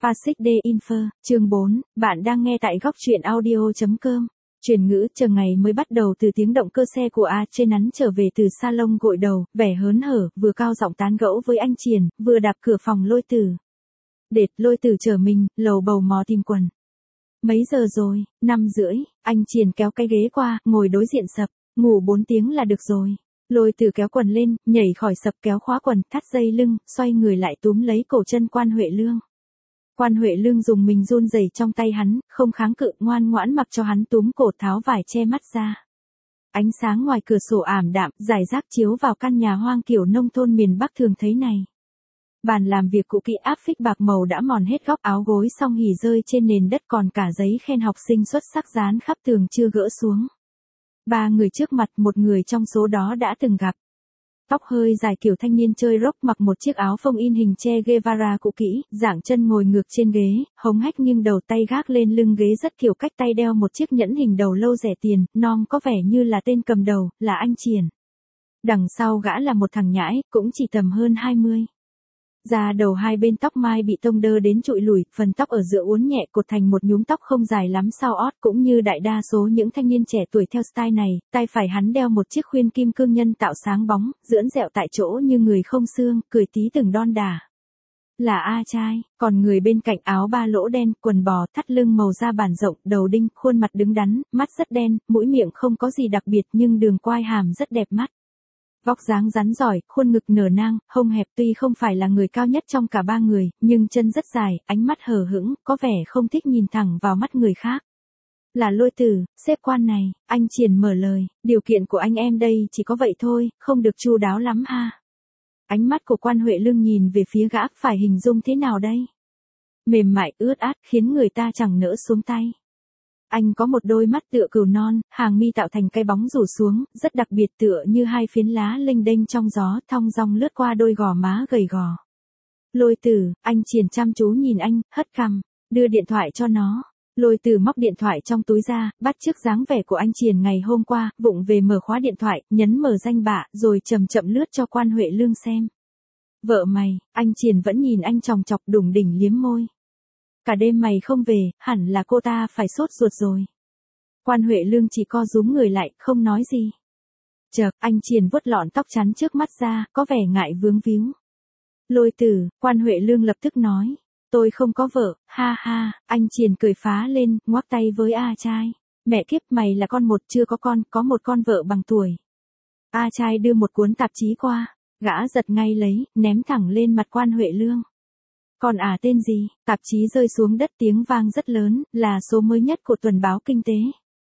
Pasic de Infer, chương 4, bạn đang nghe tại góc truyện audio.com. Truyền ngữ chờ ngày mới bắt đầu từ tiếng động cơ xe của A trên nắn trở về từ salon gội đầu, vẻ hớn hở, vừa cao giọng tán gẫu với anh Triền, vừa đạp cửa phòng Lôi Tử. Đệt, Lôi Tử trở mình, lầu bầu mò tìm quần. Mấy giờ rồi? 5:30, anh Triền kéo cái ghế qua, ngồi đối diện sập, ngủ 4 tiếng là được rồi. Lôi Tử kéo quần lên, nhảy khỏi sập kéo khóa quần, thắt dây lưng, xoay người lại túm lấy cổ chân Quan Huệ Lương. Quan Huệ Lương dùng mình run rẩy trong tay hắn, không kháng cự, ngoan ngoãn mặc cho hắn túm cổ tháo vải che mắt ra. Ánh sáng ngoài cửa sổ ảm đạm, rải rác chiếu vào căn nhà hoang kiểu nông thôn miền Bắc thường thấy này. Bàn làm việc cũ kỹ áp phích bạc màu đã mòn hết góc, áo gối song hỉ rơi trên nền đất, còn cả giấy khen học sinh xuất sắc dán khắp tường chưa gỡ xuống. 3 người trước mặt, một người trong số đó đã từng gặp. Tóc hơi dài kiểu thanh niên chơi rock, mặc một chiếc áo phông in hình Che Guevara cũ kỹ, dạng chân ngồi ngược trên ghế, hống hách nhưng đầu tay gác lên lưng ghế rất kiểu cách, tay đeo một chiếc nhẫn hình đầu lâu rẻ tiền, non có vẻ như là tên cầm đầu, là anh Triền. Đằng sau gã là một thằng nhãi, cũng chỉ tầm hơn 20. Da đầu hai bên tóc mai bị tông đơ đến trụi lủi, phần tóc ở giữa uốn nhẹ cột thành một nhúm tóc không dài lắm sau ót, cũng như đại đa số những thanh niên trẻ tuổi theo style này, tay phải hắn đeo một chiếc khuyên kim cương nhân tạo sáng bóng, dưỡng dẹo tại chỗ như người không xương, cười tí từng đon đả. Là A Trai, còn người bên cạnh áo ba lỗ đen, quần bò, thắt lưng màu da bản rộng, đầu đinh, khuôn mặt đứng đắn, mắt rất đen, mũi miệng không có gì đặc biệt nhưng đường quai hàm rất đẹp mắt. Vóc dáng rắn giỏi, khuôn ngực nở nang, hông hẹp, tuy không phải là người cao nhất trong cả 3 người, nhưng chân rất dài, ánh mắt hờ hững, có vẻ không thích nhìn thẳng vào mắt người khác. Là Lôi Tử, sếp Quan này, anh Triền mở lời, điều kiện của anh em đây chỉ có vậy thôi, không được chu đáo lắm ha. Ánh mắt của Quan Huệ Lương nhìn về phía gã, phải hình dung thế nào đây? Mềm mại, ướt át, khiến người ta chẳng nỡ xuống tay. Anh có một đôi mắt tựa cừu non, hàng mi tạo thành cái bóng rủ xuống, rất đặc biệt, tựa như hai phiến lá lênh đênh trong gió, thong dong lướt qua đôi gò má gầy gò. Lôi Tử, anh Triền chăm chú nhìn anh, hất cằm, đưa điện thoại cho nó. Lôi Tử móc điện thoại trong túi ra, bắt chước dáng vẻ của anh Triền ngày hôm qua, vụng về mở khóa điện thoại, nhấn mở danh bạ, rồi chậm chậm lướt cho Quan Huệ Lương xem. Vợ mày, anh Triền vẫn nhìn anh chòng chọc, đủng đỉnh liếm môi. Cả đêm mày không về, hẳn là cô ta phải sốt ruột rồi. Quan Huệ Lương chỉ co rúm người lại, không nói gì. Chợt, anh Triền vuốt lọn tóc chắn trước mắt ra, có vẻ ngại vướng víu. Lôi Tử, Quan Huệ Lương lập tức nói. Tôi không có vợ, ha ha, anh Triền cười phá lên, ngoắc tay với A Trai. Mẹ kiếp, mày là con một, chưa có con, có một con vợ bằng tuổi. A Trai đưa một cuốn tạp chí qua, gã giật ngay lấy, ném thẳng lên mặt Quan Huệ Lương. Còn tên gì? Tạp chí rơi xuống đất, tiếng vang rất lớn, là số mới nhất của tuần báo Kinh tế.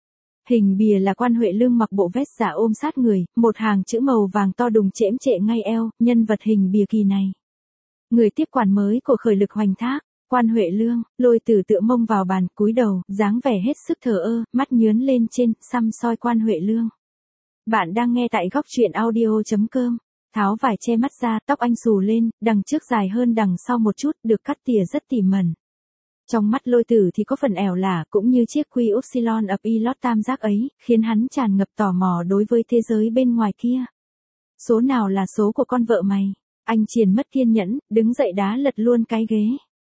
Hình bìa là Quan Huệ Lương mặc bộ vest giả ôm sát người, một hàng chữ màu vàng to đùng chễm trệ ngay eo, nhân vật hình bìa kỳ này. Người tiếp quản mới của Khởi Lực Hoành Thác, Quan Huệ Lương. Lôi Tử tựa mông vào bàn, cúi đầu, dáng vẻ hết sức thờ ơ, mắt nhướn lên trên, săm soi Quan Huệ Lương. Bạn đang nghe tại góc truyện audio.com. Tháo vải che mắt ra, tóc anh xù lên, đằng trước dài hơn đằng sau một chút, được cắt tỉa rất tỉ mẩn. Trong mắt Lôi Tử thì có phần ẻo lả, cũng như chiếc quy upsilon of Elot tam giác ấy, khiến hắn tràn ngập tò mò đối với thế giới bên ngoài kia. Số nào là số của con vợ mày? Anh Triền mất kiên nhẫn, đứng dậy đá lật luôn cái ghế.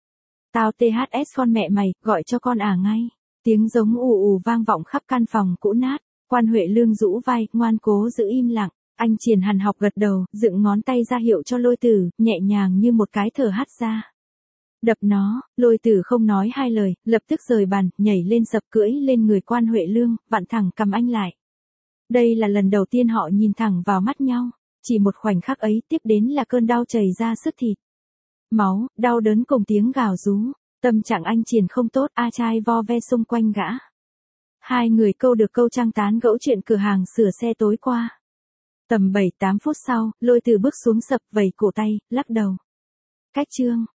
Tao THS con mẹ mày, gọi cho con ngay. Tiếng giống ù ù vang vọng khắp căn phòng cũ nát. Quan Huệ Lương rũ vai, ngoan cố giữ im lặng. Anh Triền hằn học gật đầu, dựng ngón tay ra hiệu cho Lôi Tử, nhẹ nhàng như một cái thở hắt ra. Đập nó. Lôi Tử không nói hai lời, lập tức rời bàn, nhảy lên sập, cưỡi lên người Quan Huệ Lương, vặn thẳng cầm anh lại. Đây là lần đầu tiên họ nhìn thẳng vào mắt nhau. Chỉ một khoảnh khắc ấy, tiếp đến là cơn đau chảy ra sức thịt. Máu, đau đớn cùng tiếng gào rú. Tâm trạng anh Triền không tốt, A Trai vo ve xung quanh gã. Hai người câu được câu trăng tán gẫu chuyện cửa hàng sửa xe tối qua. Tầm 7-8 phút sau, Lôi Tử bước xuống sập, vẩy cổ tay, lắc đầu. Cách chương.